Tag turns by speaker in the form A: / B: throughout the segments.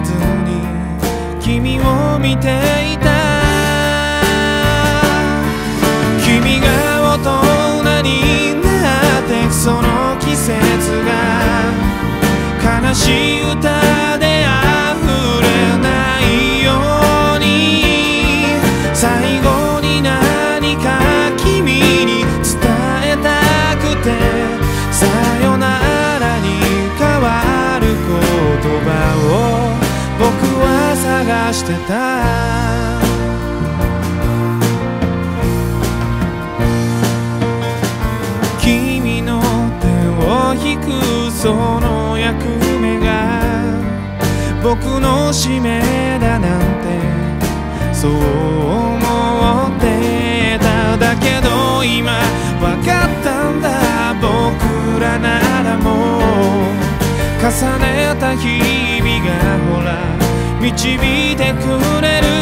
A: ずに君を見ていた。君が大人になってその季節が悲しい歌で溢れないように、最後に何か君に伝えたくて、さよならに変わる言葉を僕は探してた。君の手を引くその役目が僕の使命だなんてそう思ってた。だけど今わかったんだ、僕らならもう重ねた日々がほら導いてくれる。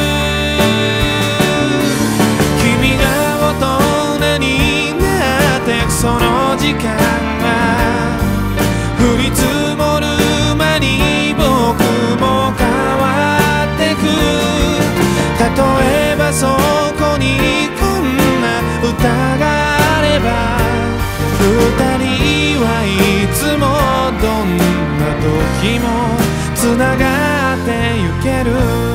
A: 君が大人になってその時間が降り積もる間に僕も変わってく。例えばそこにこんな歌があれば、二人はいつもどんな時もつながってゆける。